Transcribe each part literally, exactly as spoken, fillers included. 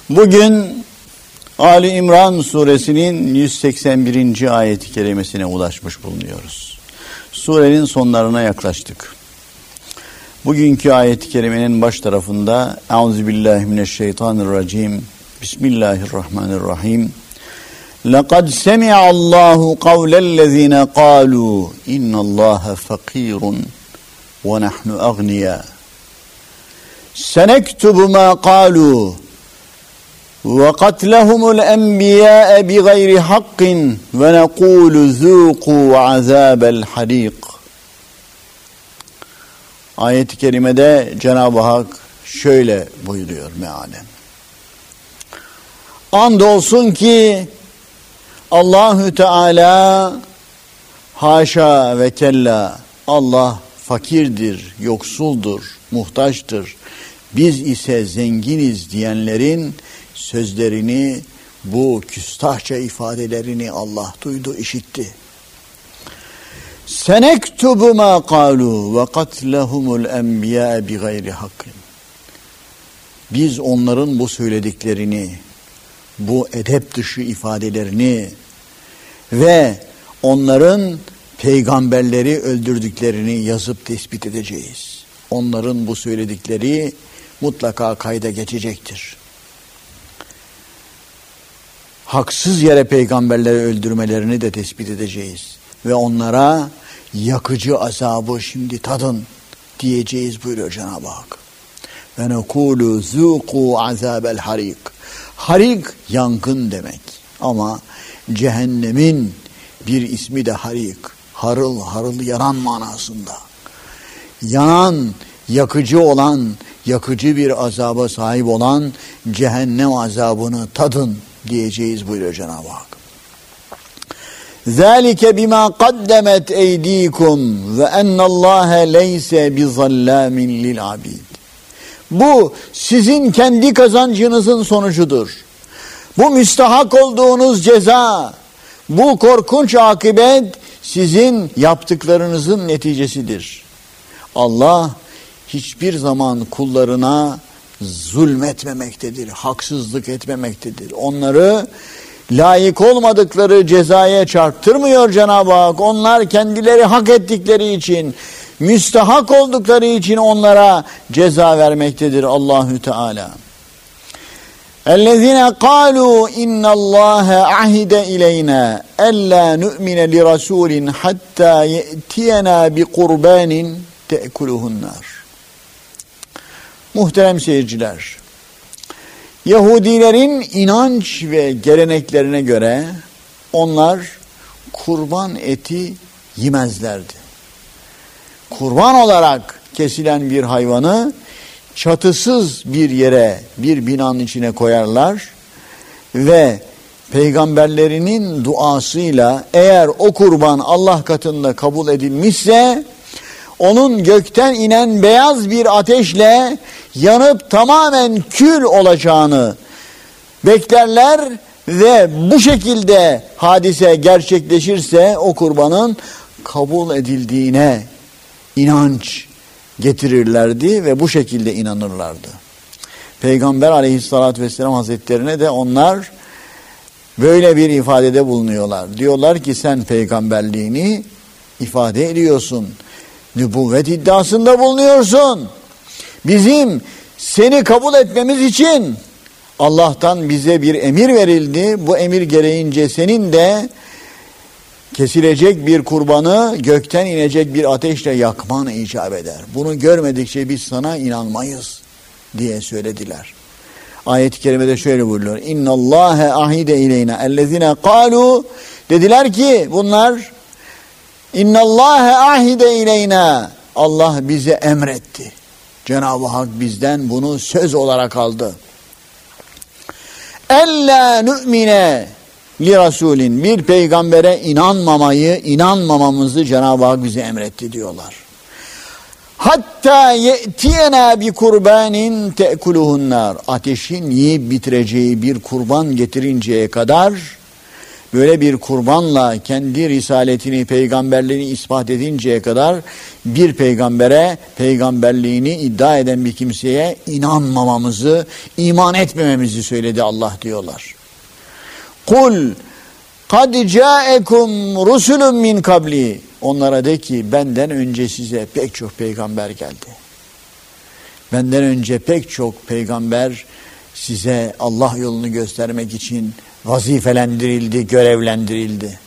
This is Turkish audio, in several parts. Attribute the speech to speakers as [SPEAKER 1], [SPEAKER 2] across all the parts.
[SPEAKER 1] Bugün Ali İmran suresinin yüz seksen birinci ayet-i kerimesine ulaşmış bulunuyoruz. Surenin sonlarına yaklaştık. Bugünkü ayet-i kerimenin baş tarafında Euzubillahimineşşeytanirracim Bismillahirrahmanirrahim لَقَدْ سَمِعَ اللّٰهُ قَوْلَ الَّذ۪ينَ قَالُوا اِنَّ اللّٰهَ فَق۪يرٌ وَنَحْنُ اَغْنِيَا سَنَكْتُبُ مَا قَالُوا وَقَتْلَهُمُ الْاَنْبِيَاءَ بِغَيْرِ حَقٍّ وَنَقُولُ ذُوقُوا عَذَابَ الْحَرِيقِ. Ayet-i kerimede Cenab-ı Hak şöyle buyuruyor mealen. Andolsun ki Allahü Teala haşa ve kella Allah fakirdir, yoksuldur, muhtaçtır. Biz ise zenginiz diyenlerin sözlerini, bu küstahça ifadelerini Allah duydu, işitti. Senektubu ma kalu ve katlehumul enbiya bi gayri hakkın. Biz onların bu söylediklerini, bu edep dışı ifadelerini ve onların peygamberleri öldürdüklerini yazıp tespit edeceğiz. Onların bu söyledikleri mutlaka kayda geçecektir. Haksız yere peygamberleri öldürmelerini de tespit edeceğiz. Ve onlara yakıcı azabı şimdi tadın diyeceğiz buyuruyor Cenab-ı Hak. Ve nekulu zuku azabel harik. Harik yangın demek. Ama cehennemin bir ismi de harik. Harıl harıl yanan manasında. Yanan, yakıcı olan, yakıcı bir azaba sahip olan cehennem azabını tadın diyeceğiz buyuruyor Cenab-ı Hak. ذَٰلِكَ بِمَا قَدَّمَتْ اَيْد۪يكُمْ وَاَنَّ اللّٰهَ لَيْسَ بِظَلَّامٍ لِلْعَبِيدِ. Bu sizin kendi kazancınızın sonucudur. Bu müstahak olduğunuz ceza, bu korkunç akıbet sizin yaptıklarınızın neticesidir. Allah hiçbir zaman kullarına zulmetmemektedir, haksızlık etmemektedir. Onları layık olmadıkları cezaya çarptırmıyor Cenab-ı Hak. Onlar kendileri hak ettikleri için, müstahak oldukları için onlara ceza vermektedir Allahü Teala. اَلَّذِينَ قَالُوا اِنَّ اللّٰهَ عَهِدَ اِلَيْنَا اَلَّا نُؤْمِنَ لِرَسُولٍ حَتَّى يَأْتِيَنَا بِقُرْبَانٍ تَأْكُلُهُ النَّارِ. Muhterem seyirciler, Yahudilerin inanç ve geleneklerine göre onlar kurban eti yemezlerdi. Kurban olarak kesilen bir hayvanı çatısız bir yere, bir binanın içine koyarlar ve peygamberlerinin duasıyla eğer o kurban Allah katında kabul edilmişse onun gökten inen beyaz bir ateşle yanıp tamamen kül olacağını beklerler ve bu şekilde hadise gerçekleşirse o kurbanın kabul edildiğine inanç getirirlerdi ve bu şekilde inanırlardı. Peygamber aleyhissalatü vesselam hazretlerine de onlar böyle bir ifadede bulunuyorlar. Diyorlar ki sen peygamberliğini ifade ediyorsun. Nübüvvet iddiasında bulunuyorsun. Bizim seni kabul etmemiz için Allah'tan bize bir emir verildi. Bu emir gereğince senin de kesilecek bir kurbanı gökten inecek bir ateşle yakman icap eder. Bunu görmedikçe biz sana inanmayız diye söylediler. Ayet-i kerimede şöyle buyuruyor. İnna Allahe ahide ileyna ellezine kalu, dediler ki bunlar İnna Allahe ahide ileyna, Allah bize emretti. Cenab-ı Hak bizden bunu söz olarak aldı. Ella nu'mine li rasulin, bir peygambere inanmamayı, inanmamamızı Cenab-ı Hak bize emretti diyorlar. Hatta ye'tiyena bi kurbanin te'kuluhun nar, ateşin yiyip bitireceği bir kurban getirinceye kadar böyle bir kurbanla kendi risaletini, peygamberliğini ispat edinceye kadar bir peygambere, peygamberliğini iddia eden bir kimseye inanmamamızı, iman etmememizi söyledi Allah diyorlar. Kul kad ca'ekum rusulun min kabli. Onlara de ki benden önce size pek çok peygamber geldi. Benden önce pek çok peygamber size Allah yolunu göstermek için vazifelendirildi, görevlendirildi.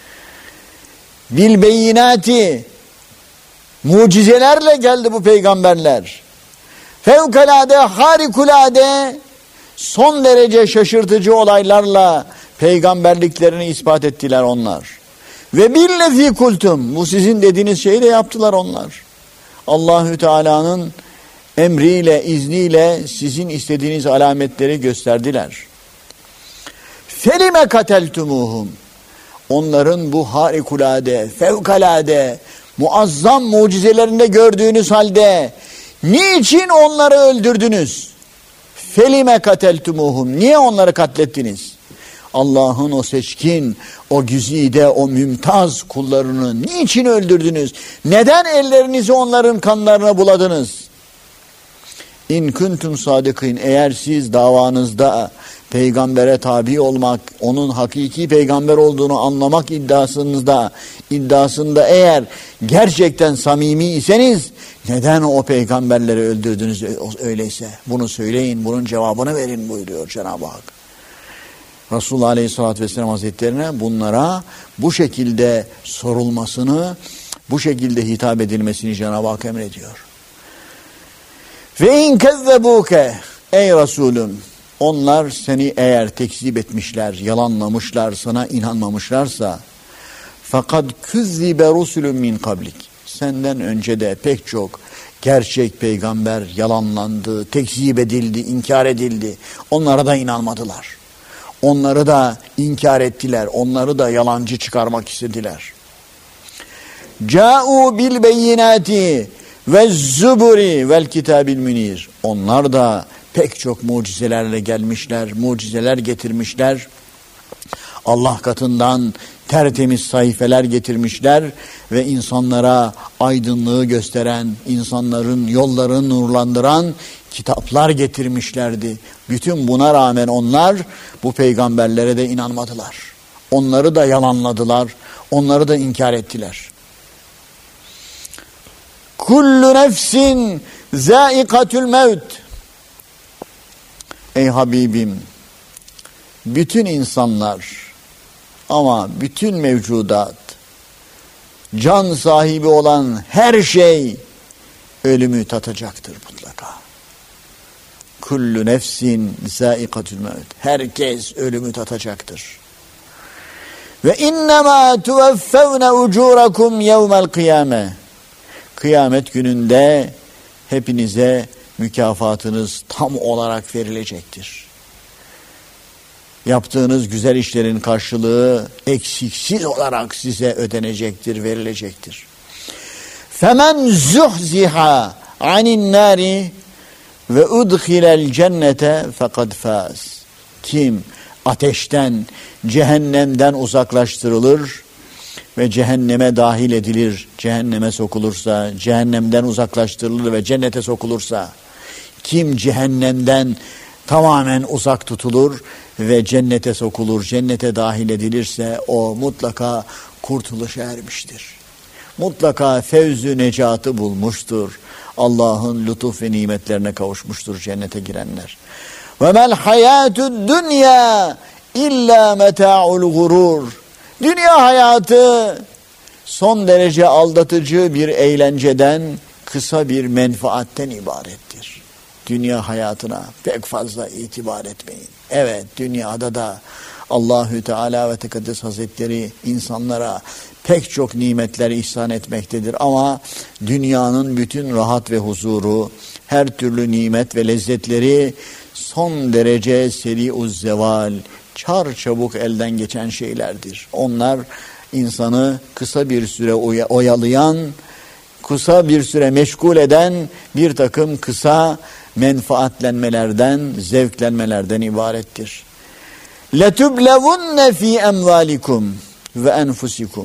[SPEAKER 1] Bil beyinati, mucizelerle geldi bu peygamberler. Fevkalade, harikulade, son derece şaşırtıcı olaylarla peygamberliklerini ispat ettiler onlar. Ve billezî kultum, bu sizin dediğiniz şeyi de yaptılar onlar. Allahü Teala'nın emriyle, izniyle sizin istediğiniz alametleri gösterdiler. Felime kateltumuhum. Onların bu harikulade, fevkalade, muazzam mucizelerinde gördüğünüz halde niçin onları öldürdünüz? Felime kateltumuhum. Niye onları katlettiniz? Allah'ın o seçkin, o güzide, o mümtaz kullarını niçin öldürdünüz? Neden ellerinizi onların kanlarına buladınız? İn kuntum sadıkîn, eğer siz davanızda peygambere tabi olmak, onun hakiki peygamber olduğunu anlamak iddiasınızda, iddiasında eğer gerçekten samimi iseniz neden o peygamberleri öldürdünüz öyleyse? Bunu söyleyin, bunun cevabını verin buyuruyor Cenab-ı Hak. Resulullah Aleyhisselatü Vesselam Hazretlerine bunlara bu şekilde sorulmasını, bu şekilde hitap edilmesini Cenab-ı Hak emrediyor. Ve in kezzebuke, ey Resulüm, onlar seni eğer tekzip etmişler, yalanlamışlar, sana inanmamışlarsa, fakat küzzibe rusulun min kablik, senden önce de pek çok gerçek peygamber yalanlandı, tekzip edildi, inkar edildi. Onlara da inanmadılar. Onları da inkar ettiler. Onları da yalancı çıkarmak istediler. Câ'û bil beyinâti ve zuburi vel kitabil münir. Onlar da pek çok mucizelerle gelmişler, mucizeler getirmişler. Allah katından tertemiz sayfeler getirmişler ve insanlara aydınlığı gösteren, insanların yollarını nurlandıran kitaplar getirmişlerdi. Bütün buna rağmen onlar bu peygamberlere de inanmadılar. Onları da yalanladılar, onları da inkar ettiler. Kullu nefsin zâikatül mevt. Ey Habibim, bütün insanlar ama bütün mevcudat, can sahibi olan her şey ölümü tatacaktır mutlaka. Kullu nefsin zâikatül mevt. Herkes ölümü tatacaktır. Ve innemâ tuveffevne ucûrakum yevmel kıyâme. Kıyamet gününde hepinize mükafatınız tam olarak verilecektir. Yaptığınız güzel işlerin karşılığı eksiksiz olarak size ödenecektir, verilecektir. Femen zuhziha anin nari ve udkhilel cennete fekad faz. Kim ateşten, cehennemden uzaklaştırılır ve cehenneme dahil edilir, cehenneme sokulursa, cehennemden uzaklaştırılır ve cennete sokulursa, kim cehennemden tamamen uzak tutulur ve cennete sokulur, cennete dahil edilirse o mutlaka kurtuluşa ermiştir. Mutlaka fevzü necatı bulmuştur. Allah'ın lütuf ve nimetlerine kavuşmuştur cennete girenler. Ve mel hayatud dünya illa meta'ul gurur. Dünya hayatı son derece aldatıcı bir eğlenceden, kısa bir menfaatten ibarettir. Dünya hayatına pek fazla itibar etmeyin. Evet, dünyada da Allahü Teala ve Tekaddes Hazretleri insanlara pek çok nimetler ihsan etmektedir. Ama dünyanın bütün rahat ve huzuru, her türlü nimet ve lezzetleri son derece seri-uz zeval, çar çabuk elden geçen şeylerdir. Onlar insanı kısa bir süre oyalayan, kısa bir süre meşgul eden bir takım kısa menfaatlenmelerden, zevklenmelerden ibarettir. لَتُبْلَوُنَّ ف۪ي اَمْوَالِكُمْ وَاَنْفُسِكُمْ.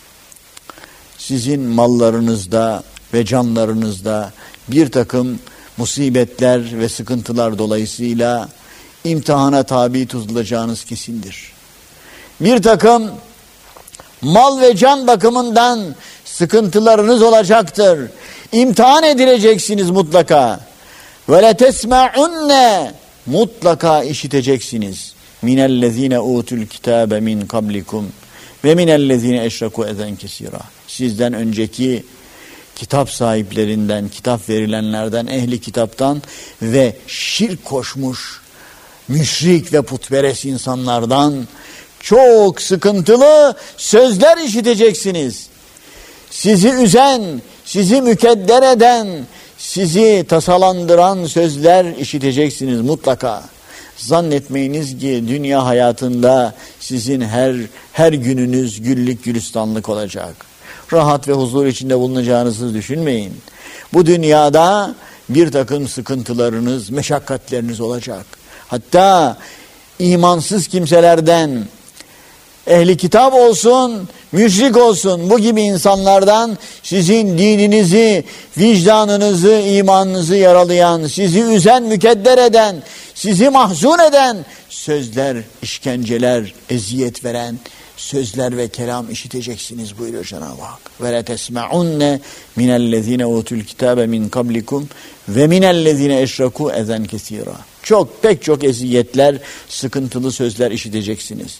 [SPEAKER 1] Sizin mallarınızda ve canlarınızda bir takım musibetler ve sıkıntılar dolayısıyla imtihana tabi tutulacağınız kesindir. Bir takım mal ve can bakımından sıkıntılarınız olacaktır. İmtihan edileceksiniz mutlaka. Ve letesma'unne, mutlaka işiteceksiniz. Minellezine utul kitabe min kablikum ve minellezine eşraku ezen kesira. Sizden önceki kitap sahiplerinden, kitap verilenlerden, ehli kitaptan ve şirk koşmuş müşrik ve putperest insanlardan çok sıkıntılı sözler işiteceksiniz. Sizi üzen, sizi mükedder eden, sizi tasalandıran sözler işiteceksiniz mutlaka. Zannetmeyiniz ki dünya hayatında sizin her her gününüz güllük gülistanlık olacak. Rahat ve huzur içinde bulunacağınızı düşünmeyin. Bu dünyada bir takım sıkıntılarınız, meşakkatleriniz olacak. Hatta imansız kimselerden, ehli kitap olsun, müşrik olsun, bu gibi insanlardan sizin dininizi, vicdanınızı, imanınızı yaralayan, sizi üzen, mükedder eden, sizi mahzun eden sözler, işkenceler, eziyet veren sözler ve kelam işiteceksiniz buyuruyor Cenab-ı Hak. Ve la tesma'unne minellezine utul kitabe min kablikum ve minellezine eşraku ezen kesira. Çok, pek çok eziyetler, sıkıntılı sözler işiteceksiniz.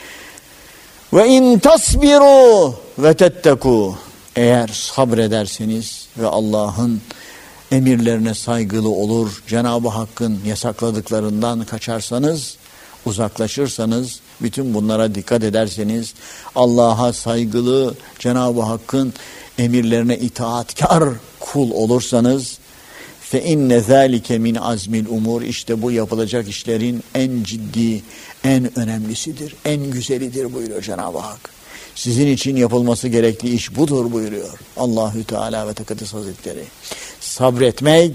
[SPEAKER 1] Ve in tasbiru ve tetteku, eğer sabrederseniz ve Allah'ın emirlerine saygılı olur, Cenab-ı Hakk'ın yasakladıklarından kaçarsanız, uzaklaşırsanız, bütün bunlara dikkat ederseniz, Allah'a saygılı, Cenab-ı Hakk'ın emirlerine itaatkar kul olursanız, fe inne zâlike min azmil umur, işte bu yapılacak işlerin en ciddi, en önemlisidir, en güzelidir buyuruyor Cenab-ı Hak. Sizin için yapılması gerekli iş budur buyuruyor Allahü Teala ve Tekaddes Hazretleri. Sabretmek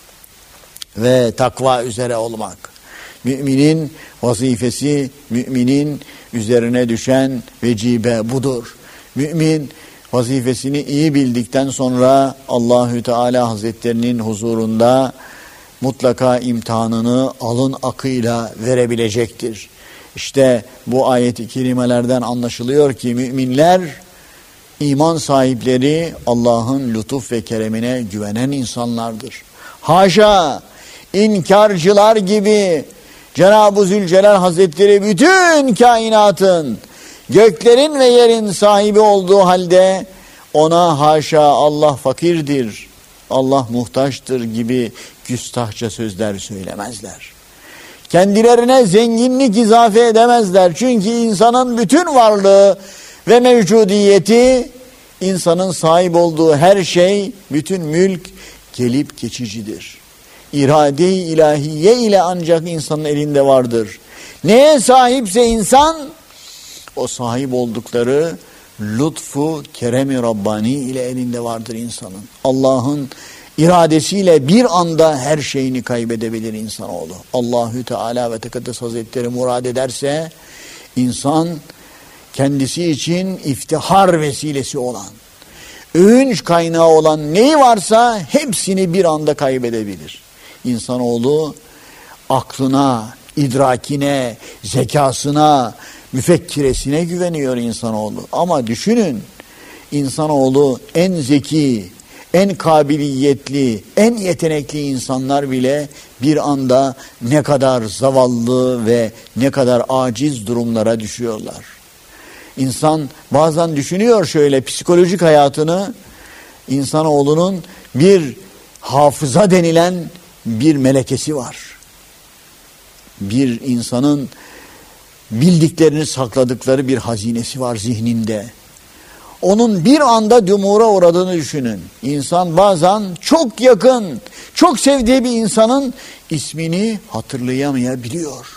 [SPEAKER 1] ve takva üzere olmak. Müminin vazifesi, müminin üzerine düşen vecibe budur. Mümin vazifesini iyi bildikten sonra Allahü Teala Hazretlerinin huzurunda mutlaka imtihanını alın akıyla verebilecektir. İşte bu ayet-i kerimelerden anlaşılıyor ki müminler, iman sahipleri Allah'ın lütuf ve keremine güvenen insanlardır. Haşa, inkarcılar gibi Cenab-ı Zülcelal Hazretleri bütün kainatın, göklerin ve yerin sahibi olduğu halde ona haşa Allah fakirdir, Allah muhtaçtır gibi küstahça sözler söylemezler. Kendilerine zenginlik izafe edemezler. Çünkü insanın bütün varlığı ve mevcudiyeti, insanın sahip olduğu her şey, bütün mülk gelip geçicidir. İrade-i ilahiye ile ancak insanın elinde vardır. Neye sahipse insan, o sahip oldukları lütfu, kerem-i Rabbani ile elinde vardır insanın. Allah'ın iradesiyle bir anda her şeyini kaybedebilir insanoğlu. Allahü Teala ve Tekaddes Hazretleri murad ederse, insan kendisi için iftihar vesilesi olan, övünç kaynağı olan neyi varsa hepsini bir anda kaybedebilir. İnsanoğlu aklına, idrakine, zekasına, müfekkiresine güveniyor insanoğlu. Ama düşünün, insanoğlu en zeki, en kabiliyetli, en yetenekli insanlar bile bir anda ne kadar zavallı ve ne kadar aciz durumlara düşüyorlar. İnsan bazen düşünüyor şöyle, psikolojik hayatını, insanoğlunun bir hafıza denilen bir melekesi var. Bir insanın bildiklerini sakladıkları bir hazinesi var zihninde. Onun bir anda dumura uğradığını düşünün. İnsan bazen çok yakın, çok sevdiği bir insanın ismini hatırlayamayabiliyor.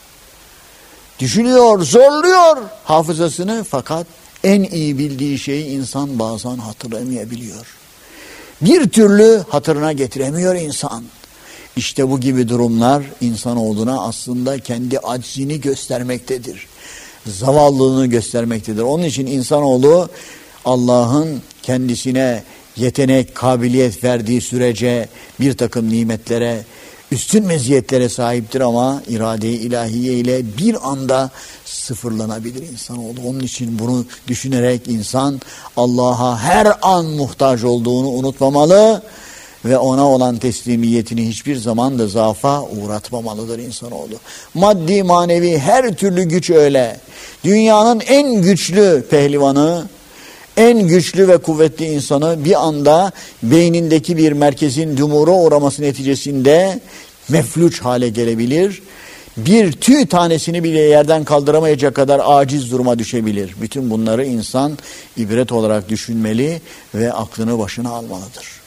[SPEAKER 1] Düşünüyor, zorluyor hafızasını, fakat en iyi bildiği şeyi insan bazen hatırlayamayabiliyor. Bir türlü hatırına getiremiyor insan. İşte bu gibi durumlar insanoğluna aslında kendi aczini göstermektedir. Zavallılığını göstermektedir. Onun için insanoğlu Allah'ın kendisine yetenek, kabiliyet verdiği sürece bir takım nimetlere, üstün meziyetlere sahiptir ama irade-i ilahiye ile bir anda sıfırlanabilir insanoğlu. Onun için bunu düşünerek insan Allah'a her an muhtaç olduğunu unutmamalı ve ona olan teslimiyetini hiçbir zaman da zaafa uğratmamalıdır insanoğlu. Maddi, manevi her türlü güç öyle. Dünyanın en güçlü pehlivanı, en güçlü ve kuvvetli insanı bir anda beynindeki bir merkezin dumura uğraması neticesinde mefluç hale gelebilir. Bir tüy tanesini bile yerden kaldıramayacak kadar aciz duruma düşebilir. Bütün bunları insan ibret olarak düşünmeli ve aklını başına almalıdır.